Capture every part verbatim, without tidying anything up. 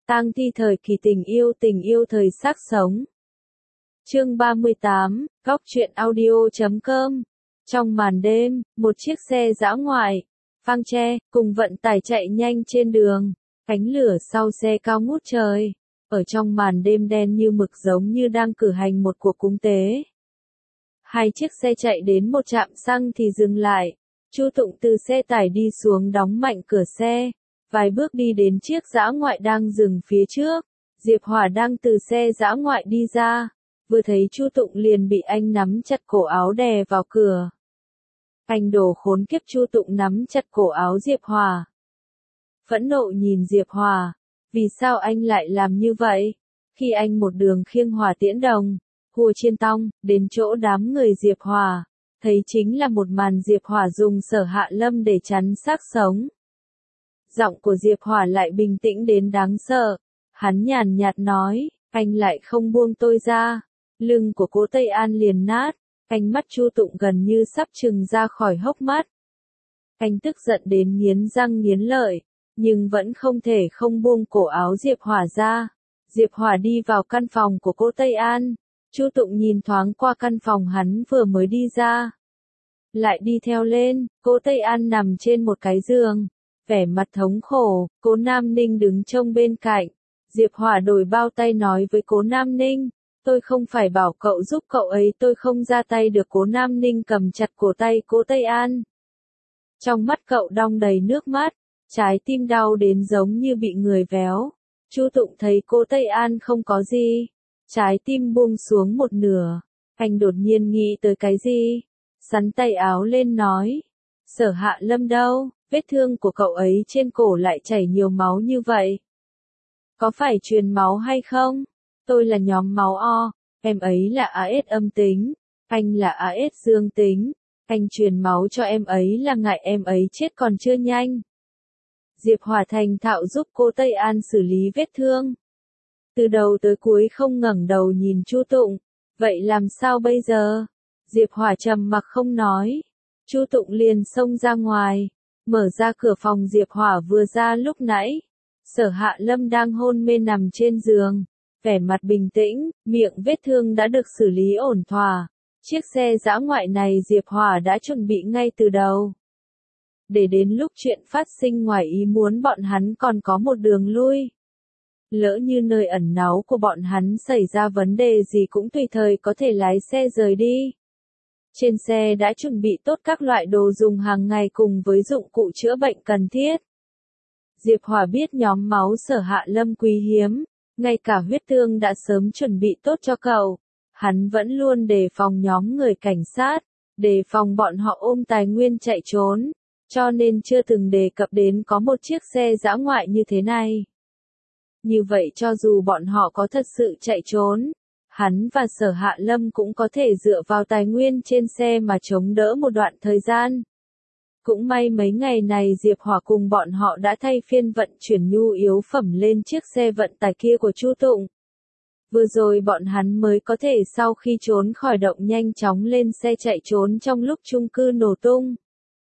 Tang thi thời kỳ tình yêu tình yêu thời xác sống. Chương ba mươi tám, góc truyện audio chấm com. Trong màn đêm, một chiếc xe dã ngoại, phang tre, cùng vận tải chạy nhanh trên đường, cánh lửa sau xe cao ngút trời, ở trong màn đêm đen như mực giống như đang cử hành một cuộc cúng tế. Hai chiếc xe chạy đến một trạm xăng thì dừng lại, Chu Tụng từ xe tải đi xuống đóng mạnh cửa xe, vài bước đi đến chiếc dã ngoại đang dừng phía trước. Diệp Hỏa đang từ xe dã ngoại đi ra, vừa thấy Chu Tụng liền bị anh nắm chặt cổ áo đè vào cửa. Anh đồ khốn kiếp, Chu Tụng nắm chặt cổ áo Diệp Hỏa. Phẫn nộ nhìn Diệp Hỏa, vì sao anh lại làm như vậy? Khi anh một đường khiêng hỏa tiễn đồng, hùa chiên tong, đến chỗ đám người Diệp Hỏa, thấy chính là một màn Diệp Hỏa dùng Sở Hạ Lâm để chắn xác sống. Giọng của Diệp Hỏa lại bình tĩnh đến đáng sợ, hắn nhàn nhạt nói, anh lại không buông tôi ra. Lưng của Cố Tây An liền nát, ánh mắt Chu Tụng gần như sắp trừng ra khỏi hốc mắt. Anh tức giận đến nghiến răng nghiến lợi, nhưng vẫn không thể không buông cổ áo Diệp Hỏa ra. Diệp Hỏa đi vào căn phòng của Cố Tây An, Chu Tụng nhìn thoáng qua căn phòng hắn vừa mới đi ra, lại đi theo lên. Cố Tây An nằm trên một cái giường, vẻ mặt thống khổ. Cố Nam Ninh đứng trông bên cạnh. Diệp Hỏa đổi bao tay nói với Cố Nam Ninh, tôi không phải bảo cậu giúp cậu ấy, tôi không ra tay được. Cố Nam Ninh cầm chặt cổ tay Cố Tây An. Trong mắt cậu đong đầy nước mắt, trái tim đau đến giống như bị người véo. Chu Tụng thấy Cố Tây An không có gì, trái tim buông xuống một nửa. Anh đột nhiên nghĩ tới cái gì, sắn tay áo lên nói, Sở Hạ Lâm đâu, vết thương của cậu ấy trên cổ lại chảy nhiều máu như vậy. Có phải truyền máu hay không? Tôi là nhóm máu O, em ấy là a ét âm tính, anh là a ét dương tính, anh truyền máu cho em ấy là ngại em ấy chết còn chưa nhanh. Diệp Hỏa thành thạo giúp Cố Tây An xử lý vết thương. Từ đầu tới cuối không ngẩng đầu nhìn Chu Tụng, vậy làm sao bây giờ? Diệp Hỏa trầm mặc không nói. Chu Tụng liền xông ra ngoài, mở ra cửa phòng Diệp Hỏa vừa ra lúc nãy. Sở Hạ Lâm đang hôn mê nằm trên giường, vẻ mặt bình tĩnh, miệng vết thương đã được xử lý ổn thỏa. Chiếc xe dã ngoại này Diệp Hỏa đã chuẩn bị ngay từ đầu, để đến lúc chuyện phát sinh ngoài ý muốn bọn hắn còn có một đường lui. Lỡ như nơi ẩn náu của bọn hắn xảy ra vấn đề gì cũng tùy thời có thể lái xe rời đi. Trên xe đã chuẩn bị tốt các loại đồ dùng hàng ngày cùng với dụng cụ chữa bệnh cần thiết. Diệp Hỏa biết nhóm máu Sở Hạ Lâm quý hiếm, ngay cả huyết thương đã sớm chuẩn bị tốt cho cậu. Hắn vẫn luôn đề phòng nhóm người cảnh sát, đề phòng bọn họ ôm tài nguyên chạy trốn, cho nên chưa từng đề cập đến có một chiếc xe dã ngoại như thế này. Như vậy cho dù bọn họ có thật sự chạy trốn, hắn và Sở Hạ Lâm cũng có thể dựa vào tài nguyên trên xe mà chống đỡ một đoạn thời gian. Cũng may mấy ngày này Diệp Hỏa cùng bọn họ đã thay phiên vận chuyển nhu yếu phẩm lên chiếc xe vận tải kia của Chu Tụng. Vừa rồi bọn hắn mới có thể sau khi trốn khỏi động nhanh chóng lên xe chạy trốn trong lúc chung cư nổ tung.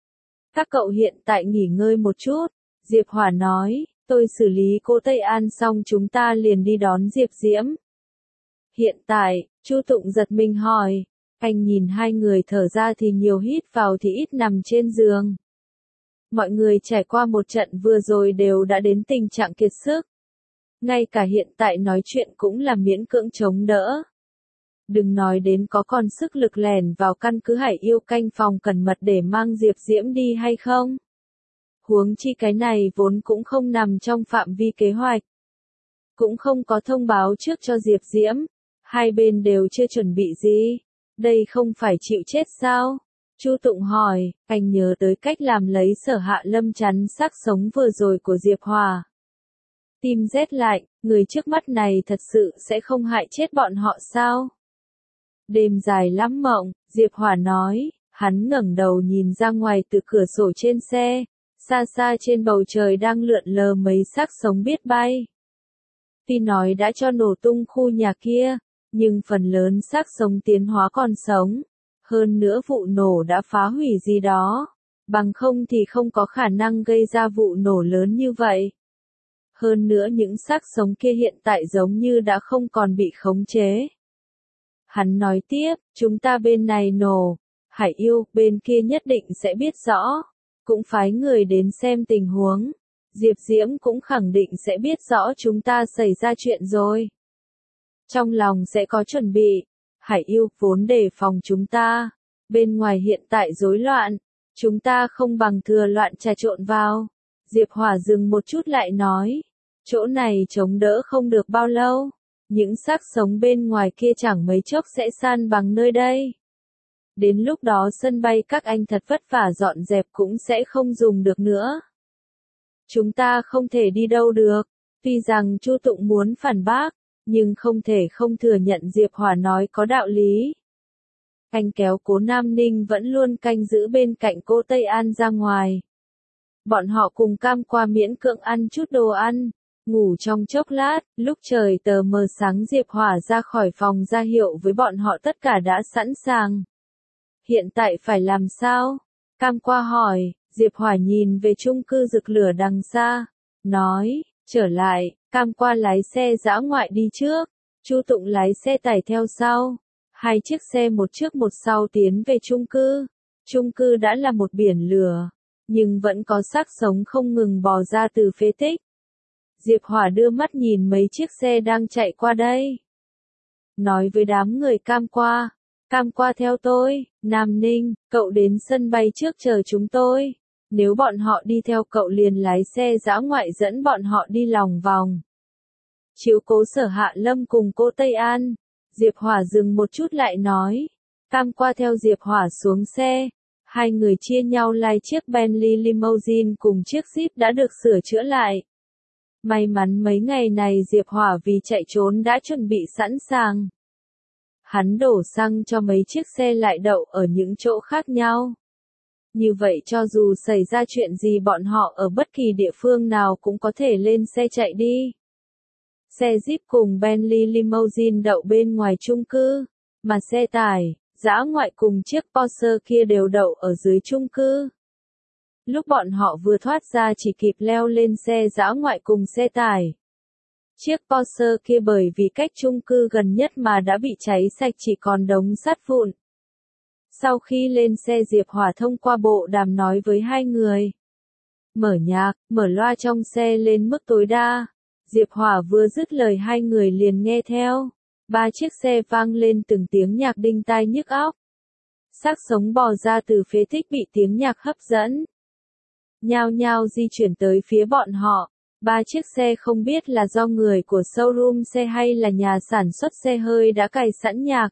Các cậu hiện tại nghỉ ngơi một chút, Diệp Hỏa nói, tôi xử lý Cố Tây An xong chúng ta liền đi đón Diệp Diễm. Hiện tại, Chu Tụng giật mình hỏi, anh nhìn hai người thở ra thì nhiều hít vào thì ít nằm trên giường. Mọi người trải qua một trận vừa rồi đều đã đến tình trạng kiệt sức. Ngay cả hiện tại nói chuyện cũng là miễn cưỡng chống đỡ. Đừng nói đến có còn sức lực lèn vào căn cứ Hải Yêu canh phòng cẩn mật để mang Diệp Diễm đi hay không. Huống chi cái này vốn cũng không nằm trong phạm vi kế hoạch. Cũng không có thông báo trước cho Diệp Diễm. Hai bên đều chưa chuẩn bị gì. Đây không phải chịu chết sao? Chu Tụng hỏi, anh nhớ tới cách làm lấy Sở Hạ Lâm chắn xác sống vừa rồi của Diệp Hỏa. Tim rét lạnh, người trước mắt này thật sự sẽ không hại chết bọn họ sao? Đêm dài lắm mộng, Diệp Hỏa nói, hắn ngẩng đầu nhìn ra ngoài từ cửa sổ trên xe, xa xa trên bầu trời đang lượn lờ mấy xác sống biết bay. Tuy nói đã cho nổ tung khu nhà kia, nhưng phần lớn xác sống tiến hóa còn sống. Hơn nữa vụ nổ đã phá hủy gì đó, bằng không thì không có khả năng gây ra vụ nổ lớn như vậy. Hơn nữa những xác sống kia hiện tại giống như đã không còn bị khống chế. Hắn nói tiếp, chúng ta bên này nổ, Hải Yêu, bên kia nhất định sẽ biết rõ, cũng phái người đến xem tình huống. Diệp Diễm cũng khẳng định sẽ biết rõ chúng ta xảy ra chuyện rồi. Trong lòng sẽ có chuẩn bị, Hải Yêu vốn đề phòng chúng ta, bên ngoài hiện tại rối loạn, chúng ta không bằng thừa loạn trà trộn vào. Diệp Hỏa dừng một chút lại nói, chỗ này chống đỡ không được bao lâu, những xác sống bên ngoài kia chẳng mấy chốc sẽ san bằng nơi đây. Đến lúc đó sân bay các anh thật vất vả dọn dẹp cũng sẽ không dùng được nữa. Chúng ta không thể đi đâu được, tuy rằng Chu Tụng muốn phản bác, nhưng không thể không thừa nhận Diệp Hỏa nói có đạo lý. Anh kéo Cố Nam Ninh vẫn luôn canh giữ bên cạnh cô Tây An ra ngoài. Bọn họ cùng Cam Qua miễn cưỡng ăn chút đồ ăn, ngủ trong chốc lát, lúc trời tờ mờ sáng Diệp Hỏa ra khỏi phòng ra hiệu với bọn họ tất cả đã sẵn sàng. Hiện tại phải làm sao? Cam Qua hỏi, Diệp Hỏa nhìn về chung cư rực lửa đằng xa, nói, trở lại, Cam Qua lái xe dã ngoại đi trước, Chu Tụng lái xe tải theo sau. Hai chiếc xe một trước một sau tiến về chung cư. Chung cư đã là một biển lửa, nhưng vẫn có xác sống không ngừng bò ra từ phế tích. Diệp Hỏa đưa mắt nhìn mấy chiếc xe đang chạy qua đây. Nói với đám người Cam Qua, Cam Qua theo tôi, Nam Ninh, cậu đến sân bay trước chờ chúng tôi. Nếu bọn họ đi theo cậu liền lái xe dã ngoại dẫn bọn họ đi lòng vòng. Chiếu cố Sở Hạ Lâm cùng cô Tây An. Diệp Hỏa dừng một chút lại nói. Cam Qua theo Diệp Hỏa xuống xe. Hai người chia nhau lai chiếc Bentley limousine cùng chiếc Jeep đã được sửa chữa lại. May mắn mấy ngày này Diệp Hỏa vì chạy trốn đã chuẩn bị sẵn sàng. Hắn đổ xăng cho mấy chiếc xe lại đậu ở những chỗ khác nhau. Như vậy cho dù xảy ra chuyện gì bọn họ ở bất kỳ địa phương nào cũng có thể lên xe chạy đi. Xe Jeep cùng Bentley limousine đậu bên ngoài chung cư, mà xe tải, dã ngoại cùng chiếc Porsche kia đều đậu ở dưới chung cư. Lúc bọn họ vừa thoát ra chỉ kịp leo lên xe dã ngoại cùng xe tải. Chiếc Porsche kia bởi vì cách chung cư gần nhất mà đã bị cháy sạch chỉ còn đống sắt vụn. Sau khi lên xe Diệp Hỏa thông qua bộ đàm nói với hai người. Mở nhạc, mở loa trong xe lên mức tối đa. Diệp Hỏa vừa dứt lời hai người liền nghe theo. Ba chiếc xe vang lên từng tiếng nhạc đinh tai nhức óc. Xác sống bò ra từ phế tích bị tiếng nhạc hấp dẫn. Nhao nhao di chuyển tới phía bọn họ. Ba chiếc xe không biết là do người của showroom xe hay là nhà sản xuất xe hơi đã cài sẵn nhạc.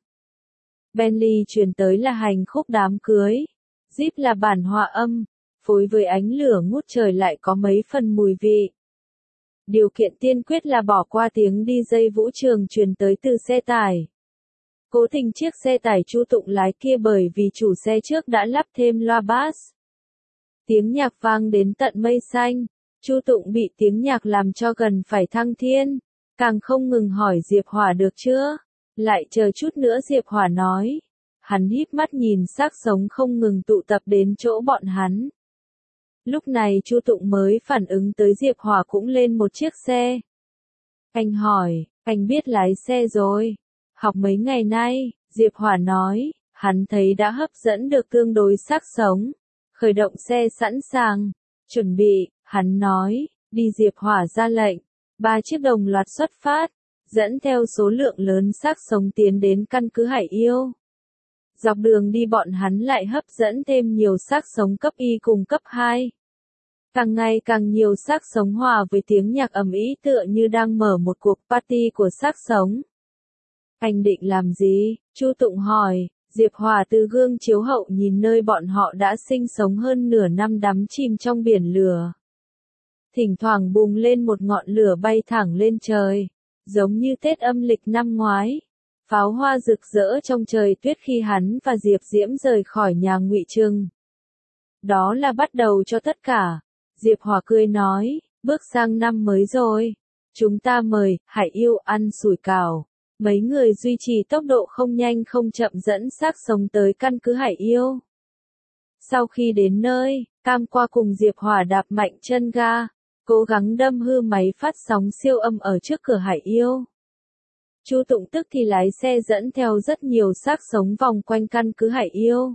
Bentley truyền tới là hành khúc đám cưới. Jeep là bản hòa âm, phối với ánh lửa ngút trời lại có mấy phần mùi vị. Điều kiện tiên quyết là bỏ qua tiếng đi jây vũ trường truyền tới từ xe tải. Cố tình chiếc xe tải Chu Tụng lái kia bởi vì chủ xe trước đã lắp thêm loa bass. Tiếng nhạc vang đến tận mây xanh. Chu Tụng bị tiếng nhạc làm cho gần phải thăng thiên. Càng không ngừng hỏi Diệp Hỏa được chưa? Lại chờ chút nữa Diệp Hỏa nói. Hắn híp mắt nhìn xác sống không ngừng tụ tập đến chỗ bọn hắn. Lúc này Chu Tụng mới phản ứng tới Diệp Hỏa cũng lên một chiếc xe. Anh hỏi, anh biết lái xe rồi. Học mấy ngày nay, Diệp Hỏa nói, hắn thấy đã hấp dẫn được tương đối xác sống. Khởi động xe sẵn sàng, chuẩn bị, hắn nói, đi Diệp Hỏa ra lệnh. Ba chiếc đồng loạt xuất phát, dẫn theo số lượng lớn xác sống tiến đến căn cứ Hải Yêu. Dọc đường đi bọn hắn lại hấp dẫn thêm nhiều xác sống cấp Y cùng cấp hai. Càng ngày càng nhiều xác sống hòa với tiếng nhạc ầm ĩ tựa như đang mở một cuộc party của xác sống. Anh định làm gì? Chu Tụng hỏi. Diệp Hỏa từ gương chiếu hậu nhìn nơi bọn họ đã sinh sống hơn nửa năm đắm chìm trong biển lửa. Thỉnh thoảng bùng lên một ngọn lửa bay thẳng lên trời, giống như Tết âm lịch năm ngoái. Pháo hoa rực rỡ trong trời tuyết khi hắn và Diệp Diễm rời khỏi nhà Ngụy Trừng. Đó là bắt đầu cho tất cả. Diệp Hỏa cười nói, bước sang năm mới rồi. Chúng ta mời Hải Yêu ăn sủi cảo. Mấy người duy trì tốc độ không nhanh không chậm dẫn xác sống tới căn cứ Hải Yêu. Sau khi đến nơi, Cam Qua cùng Diệp Hỏa đạp mạnh chân ga. cố gắng đâm hư máy phát sóng siêu âm ở trước cửa Hải Yêu. Chu Tụng tức thì lái xe dẫn theo rất nhiều xác sống vòng quanh căn cứ Hải Yêu.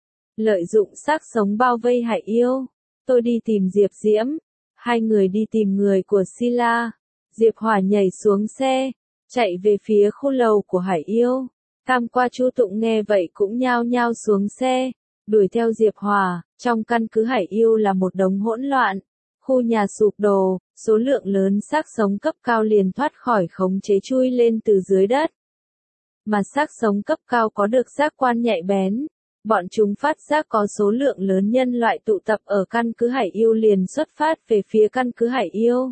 Lợi dụng xác sống bao vây Hải Yêu, tôi đi tìm Diệp Diễm, hai người đi tìm người của Sila. Diệp Hỏa nhảy xuống xe, chạy về phía khu lầu của Hải Yêu. Tham qua Chu Tụng nghe vậy cũng nhao nhao xuống xe, đuổi theo Diệp Hỏa. Trong căn cứ Hải Yêu là một đống hỗn loạn, khu nhà sụp đổ, số lượng lớn xác sống cấp cao liền thoát khỏi khống chế chui lên từ dưới đất. Mà xác sống cấp cao có được giác quan nhạy bén, bọn chúng phát giác có số lượng lớn nhân loại tụ tập ở căn cứ Hải Yêu liền xuất phát về phía căn cứ Hải Yêu.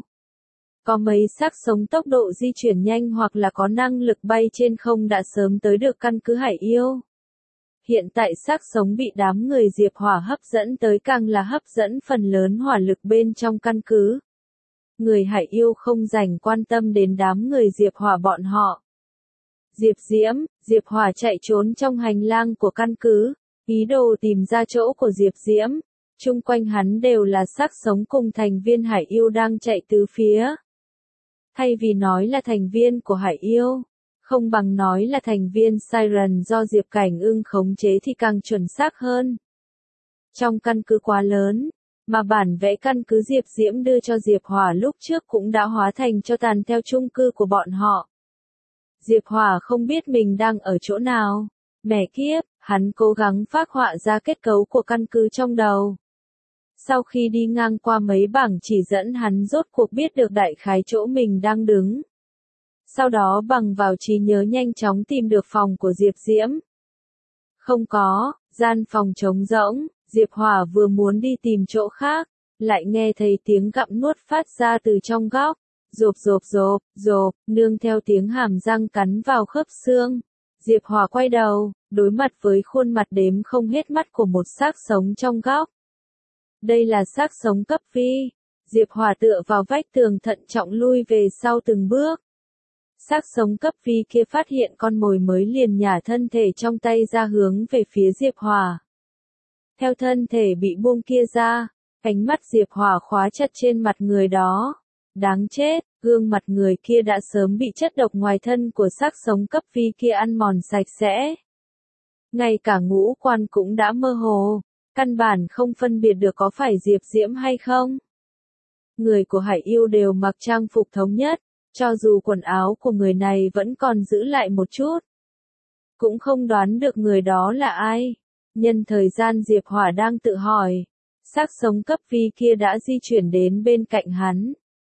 Có mấy xác sống tốc độ di chuyển nhanh hoặc là có năng lực bay trên không đã sớm tới được căn cứ Hải Yêu. Hiện tại xác sống bị đám người Diệp Hỏa hấp dẫn tới càng là hấp dẫn phần lớn hỏa lực bên trong căn cứ. Người Hải Yêu không dành quan tâm đến đám người Diệp Hỏa bọn họ. Diệp Diễm, Diệp Hỏa chạy trốn trong hành lang của căn cứ, ý đồ tìm ra chỗ của Diệp Diễm. Chung quanh hắn đều là xác sống cùng thành viên Hải Yêu đang chạy tứ phía. Thay vì nói là thành viên của Hải Yêu, không bằng nói là thành viên Siren do Diệp Cảnh Ưng khống chế thì càng chuẩn xác hơn. Trong căn cứ quá lớn, mà bản vẽ căn cứ Diệp Diễm đưa cho Diệp Hỏa lúc trước cũng đã hóa thành cho tàn theo chung cư của bọn họ. Diệp Hỏa không biết mình đang ở chỗ nào. Mẹ kiếp, hắn cố gắng phác họa ra kết cấu của căn cứ trong đầu. Sau khi đi ngang qua mấy bảng chỉ dẫn hắn rốt cuộc biết được đại khái chỗ mình đang đứng. Sau đó bằng vào trí nhớ nhanh chóng tìm được phòng của Diệp Diễm. Không có, gian phòng trống rỗng, Diệp Hỏa vừa muốn đi tìm chỗ khác, lại nghe thấy tiếng gặm nuốt phát ra từ trong góc. Rộp rộp rộp, rộp, nương theo tiếng hàm răng cắn vào khớp xương. Diệp Hỏa quay đầu, đối mặt với khuôn mặt đếm không hết mắt của một xác sống trong góc. Đây là xác sống cấp vi. Diệp Hỏa tựa vào vách tường thận trọng lui về sau từng bước. Xác sống cấp vi kia phát hiện con mồi mới liền nhả thân thể trong tay ra hướng về phía Diệp Hỏa. Theo thân thể bị buông kia ra, ánh mắt Diệp Hỏa khóa chặt trên mặt người đó. Đáng chết, gương mặt người kia đã sớm bị chất độc ngoài thân của xác sống cấp vi kia ăn mòn sạch sẽ. Ngay cả ngũ quan cũng đã mơ hồ, căn bản không phân biệt được có phải Diệp Diễm hay không. Người của Hải Yêu đều mặc trang phục thống nhất, cho dù quần áo của người này vẫn còn giữ lại một chút. Cũng không đoán được người đó là ai. Nhân thời gian Diệp Hỏa đang tự hỏi, xác sống cấp vi kia đã di chuyển đến bên cạnh hắn.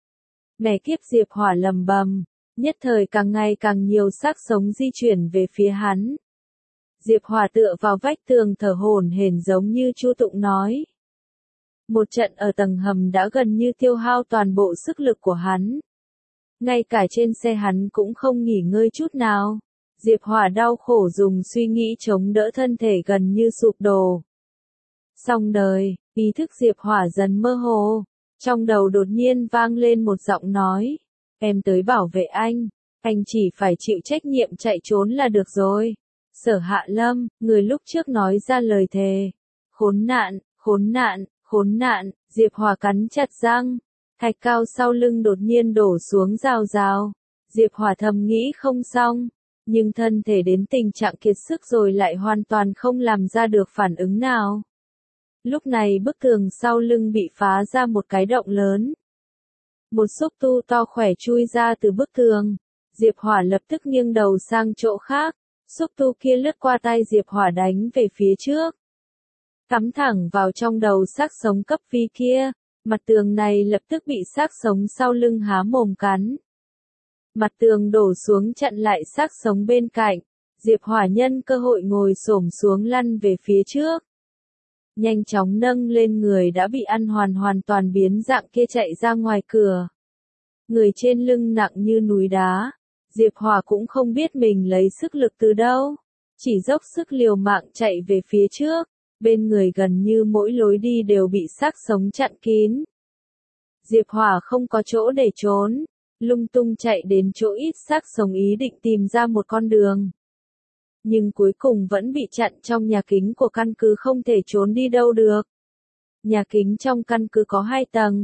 Mẹ kiếp, Diệp Hỏa lầm bầm, nhất thời càng ngày càng nhiều xác sống di chuyển về phía hắn. Diệp Hỏa tựa vào vách tường thở hổn hển giống như Chu Tụng nói. Một trận ở tầng hầm đã gần như tiêu hao toàn bộ sức lực của hắn. Ngay cả trên xe hắn cũng không nghỉ ngơi chút nào. Diệp Hỏa đau khổ dùng suy nghĩ chống đỡ thân thể gần như sụp đổ. Xong đời, ý thức Diệp Hỏa dần mơ hồ. Trong đầu đột nhiên vang lên một giọng nói. Em tới bảo vệ anh, anh chỉ phải chịu trách nhiệm chạy trốn là được rồi. Sở Hạ Lâm, người lúc trước nói ra lời thề. Khốn nạn, khốn nạn, khốn nạn, Diệp Hỏa cắn chặt răng. Thạch cao sau lưng đột nhiên đổ xuống rào rào. Diệp Hỏa thầm nghĩ không xong, nhưng thân thể đến tình trạng kiệt sức rồi lại hoàn toàn không làm ra được phản ứng nào. Lúc này bức tường sau lưng bị phá ra một cái động lớn. Một xúc tu to khỏe chui ra từ bức tường. Diệp Hỏa lập tức nghiêng đầu sang chỗ khác. Xúc tu kia lướt qua tay Diệp Hỏa đánh về phía trước. Cắm thẳng vào trong đầu xác sống cấp vi kia. Mặt tường này lập tức bị xác sống sau lưng há mồm cắn. Mặt tường đổ xuống chặn lại xác sống bên cạnh. Diệp Hỏa nhân cơ hội ngồi xổm xuống lăn về phía trước. Nhanh chóng nâng lên người đã bị ăn hoàn hoàn toàn biến dạng kia chạy ra ngoài cửa. Người trên lưng nặng như núi đá. Diệp Hỏa cũng không biết mình lấy sức lực từ đâu. Chỉ dốc sức liều mạng chạy về phía trước. Bên người gần như mỗi lối đi đều bị xác sống chặn kín. Diệp Hỏa không có chỗ để trốn. Lung tung chạy đến chỗ ít xác sống ý định tìm ra một con đường. Nhưng cuối cùng vẫn bị chặn trong nhà kính của căn cứ không thể trốn đi đâu được. Nhà kính trong căn cứ có hai tầng.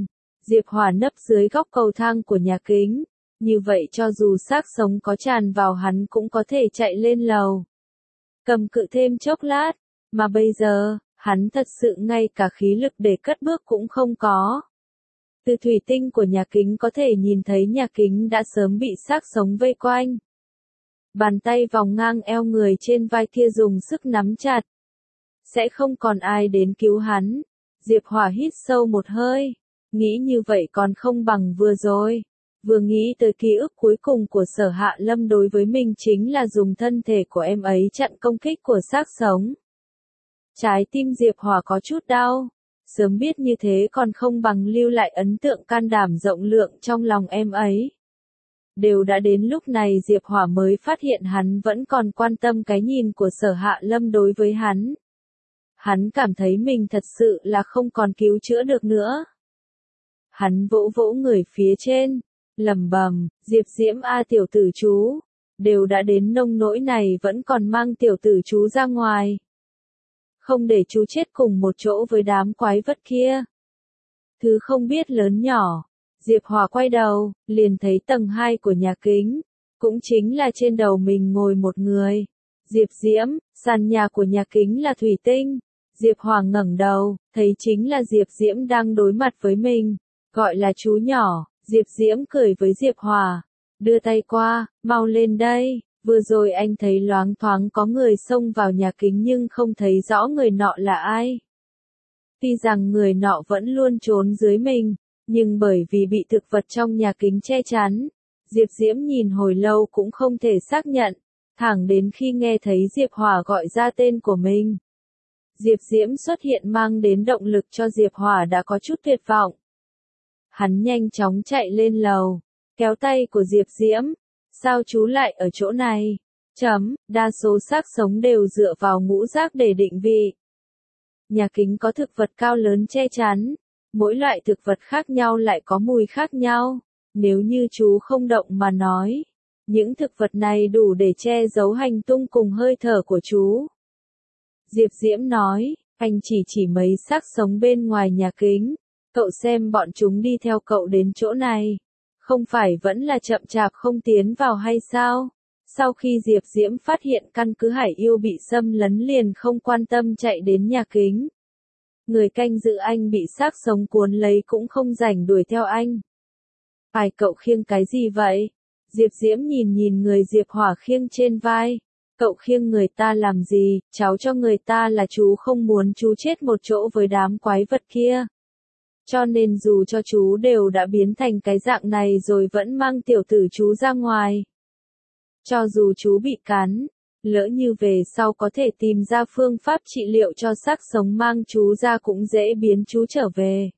Diệp Hòa nấp dưới góc cầu thang của nhà kính, như vậy cho dù xác sống có tràn vào hắn cũng có thể chạy lên lầu. Cầm cự thêm chốc lát, mà bây giờ, hắn thật sự ngay cả khí lực để cất bước cũng không có. Từ thủy tinh của nhà kính có thể nhìn thấy nhà kính đã sớm bị xác sống vây quanh. Bàn tay vòng ngang eo người trên vai kia dùng sức nắm chặt. Sẽ không còn ai đến cứu hắn. Diệp Hòa hít sâu một hơi. Nghĩ như vậy còn không bằng vừa rồi. Vừa nghĩ tới ký ức cuối cùng của Sở Hạ Lâm đối với mình chính là dùng thân thể của em ấy chặn công kích của xác sống. Trái tim Diệp Hòa có chút đau. Sớm biết như thế còn không bằng lưu lại ấn tượng can đảm rộng lượng trong lòng em ấy. Đều đã đến lúc này Diệp Hòa mới phát hiện hắn vẫn còn quan tâm cái nhìn của Sở Hạ Lâm đối với hắn. Hắn cảm thấy mình thật sự là không còn cứu chữa được nữa. Hắn vỗ vỗ người phía trên, lẩm bẩm, Diệp Diễm a tiểu tử chú, đều đã đến nông nỗi này vẫn còn mang tiểu tử chú ra ngoài. Không để chú chết cùng một chỗ với đám quái vật kia. Thứ không biết lớn nhỏ. Diệp Hòa quay đầu, liền thấy tầng hai của nhà kính, cũng chính là trên đầu mình ngồi một người. Diệp Diễm, sàn nhà của nhà kính là thủy tinh. Diệp Hòa ngẩng đầu, thấy chính là Diệp Diễm đang đối mặt với mình, gọi là chú nhỏ. Diệp Diễm cười với Diệp Hòa, đưa tay qua, mau lên đây. Vừa rồi anh thấy loáng thoáng có người xông vào nhà kính nhưng không thấy rõ người nọ là ai. Tuy rằng người nọ vẫn luôn trốn dưới mình, nhưng bởi vì bị thực vật trong nhà kính che chắn, Diệp Diễm nhìn hồi lâu cũng không thể xác nhận, thẳng đến khi nghe thấy Diệp Hòa gọi ra tên của mình. Diệp Diễm xuất hiện mang đến động lực cho Diệp Hòa đã có chút tuyệt vọng. Hắn nhanh chóng chạy lên lầu, kéo tay của Diệp Diễm. Sao chú lại ở chỗ này? Chấm, đa số xác sống đều dựa vào ngũ giác để định vị. Nhà kính có thực vật cao lớn che chắn. Mỗi loại thực vật khác nhau lại có mùi khác nhau. Nếu như chú không động mà nói, những thực vật này đủ để che giấu hành tung cùng hơi thở của chú. Diệp Diễm nói, anh chỉ chỉ mấy xác sống bên ngoài nhà kính. Cậu xem bọn chúng đi theo cậu đến chỗ này. Không phải vẫn là chậm chạp không tiến vào hay sao? Sau khi Diệp Diễm phát hiện căn cứ Hải Yêu bị xâm lấn liền không quan tâm chạy đến nhà kính. Người canh giữ anh bị xác sống cuốn lấy cũng không rảnh đuổi theo anh. Phải cậu khiêng cái gì vậy? Diệp Diễm nhìn nhìn người Diệp Hòa khiêng trên vai. Cậu khiêng người ta làm gì? Cháu cho người ta là chú không muốn chú chết một chỗ với đám quái vật kia. Cho nên dù cho chú đều đã biến thành cái dạng này rồi vẫn mang tiểu tử chú ra ngoài. Cho dù chú bị cắn, lỡ như về sau có thể tìm ra phương pháp trị liệu cho xác sống mang chú ra cũng dễ biến chú trở về.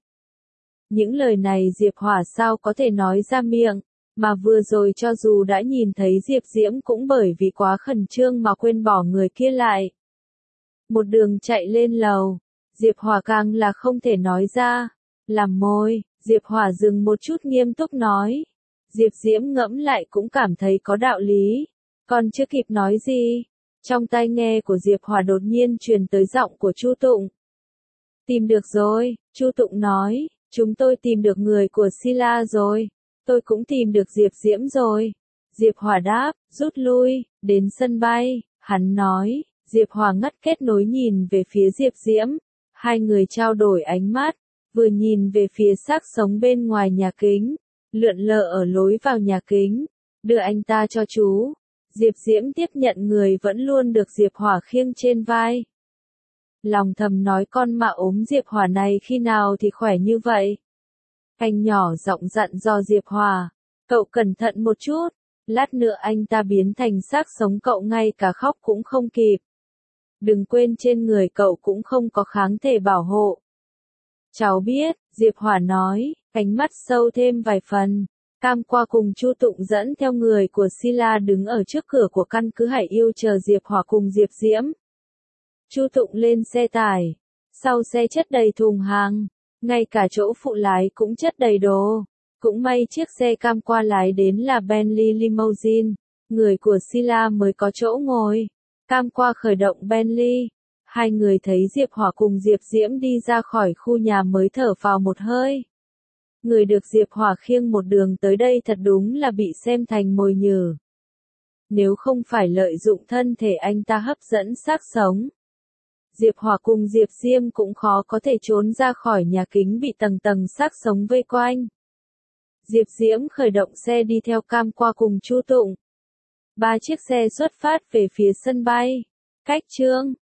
Những lời này Diệp Hòa sao có thể nói ra miệng, mà vừa rồi cho dù đã nhìn thấy Diệp Diễm cũng bởi vì quá khẩn trương mà quên bỏ người kia lại. Một đường chạy lên lầu, Diệp Hòa càng là không thể nói ra. Làm môi, Diệp Hòa dừng một chút nghiêm túc nói. Diệp Diễm ngẫm lại cũng cảm thấy có đạo lý. Còn chưa kịp nói gì, trong tai nghe của Diệp Hòa đột nhiên truyền tới giọng của Chu Tụng. Tìm được rồi, Chu Tụng nói, chúng tôi tìm được người của Sila rồi. Tôi cũng tìm được Diệp Diễm rồi. Diệp Hòa đáp, rút lui, đến sân bay, hắn nói. Diệp Hòa ngắt kết nối nhìn về phía Diệp Diễm. Hai người trao đổi ánh mắt. Vừa nhìn về phía xác sống bên ngoài nhà kính, lượn lờ ở lối vào nhà kính, đưa anh ta cho chú. Diệp Diễm tiếp nhận người vẫn luôn được Diệp Hòa khiêng trên vai. Lòng thầm nói con mạ ốm Diệp Hòa này khi nào thì khỏe như vậy. Anh nhỏ giọng dặn dò Diệp Hòa, cậu cẩn thận một chút, lát nữa anh ta biến thành xác sống cậu ngay cả khóc cũng không kịp. Đừng quên trên người cậu cũng không có kháng thể bảo hộ. Cháu biết, Diệp Hòa nói, ánh mắt sâu thêm vài phần. Cam qua cùng Chu Tụng dẫn theo người của Sila đứng ở trước cửa của căn cứ Hải Yêu chờ Diệp Hòa cùng Diệp Diễm. Chu Tụng lên xe tải, sau xe chất đầy thùng hàng, ngay cả chỗ phụ lái cũng chất đầy đồ. Cũng may chiếc xe cam qua lái đến là Bentley Limousine, người của Sila mới có chỗ ngồi. Cam qua khởi động Bentley. Hai người thấy Diệp Hòa cùng Diệp Diễm đi ra khỏi khu nhà mới thở phào một hơi. Người được Diệp Hòa khiêng một đường tới đây thật đúng là bị xem thành mồi nhử. Nếu không phải lợi dụng thân thể anh ta hấp dẫn xác sống, Diệp Hòa cùng Diệp Diêm cũng khó có thể trốn ra khỏi nhà kính bị tầng tầng xác sống vây quanh. Diệp Diễm khởi động xe đi theo Cam qua cùng Chu Tụng. Ba chiếc xe xuất phát về phía sân bay. Cách Trương